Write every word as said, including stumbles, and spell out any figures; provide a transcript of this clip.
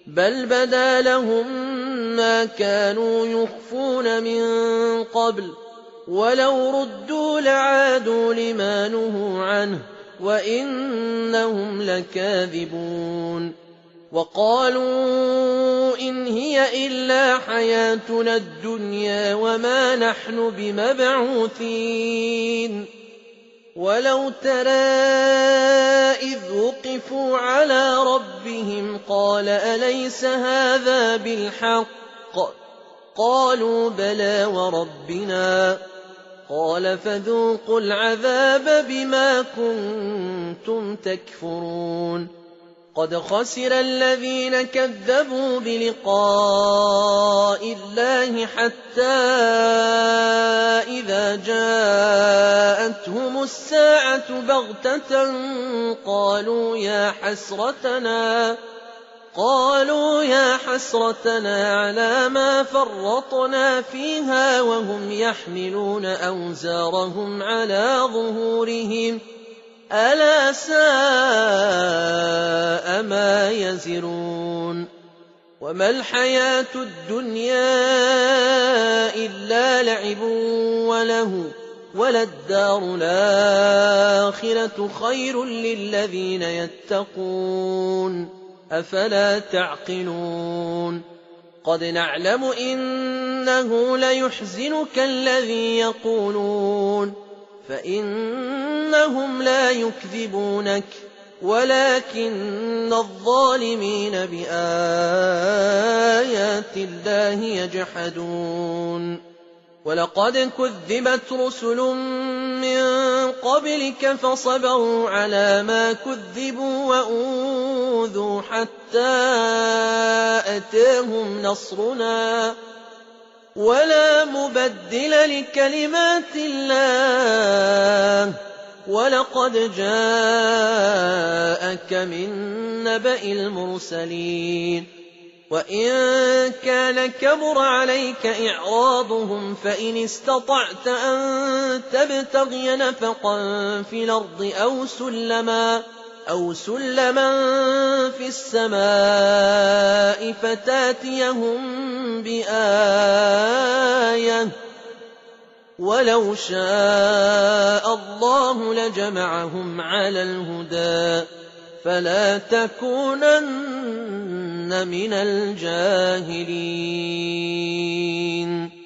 بل بدا لهم ما كانوا يخفون من قبل ولو ردوا لعادوا لما نهوا عنه وإنهم لكاذبون وقالوا إن هي إلا حياتنا الدنيا وما نحن بمبعوثين ولو ترى إذ وقفوا على ربهم قال أليس هذا بالحق قالوا بلى وربنا قال فذوقوا العذاب بما كنتم تكفرون قد خسر الذين كذبوا بلقاء الله حتى إذا جاءتهم الساعة بغتة قالوا يا حسرتنا قالوا يا حسرتنا على ما فرطنا فيها وهم يحملون أوزارهم على ظهورهم ألا ساء ما يزرون وما الحياة الدنيا إلا لعب وله وللدار الآخرة خير للذين يتقون أفلا تعقلون قد نعلم إنه ليحزنك الذي يقولون فإنهم لا يكذبونك ولكن الظالمين بآيات الله يجحدون ولقد كذبت رسل من قبلك فصبروا على ما كذبوا وأوذوا حتى أتاهم نصرنا ولا مبدل لكلمات الله ولقد جاءك من نبأ المرسلين وإن كان كبر عليك إعراضهم فإن استطعت أن تبتغي نفقا في الأرض أو سلما أو سلما في السماء فتاتيهم بآية ولو شاء الله لجمعهم على الهدى فلا تكونن من الجاهلين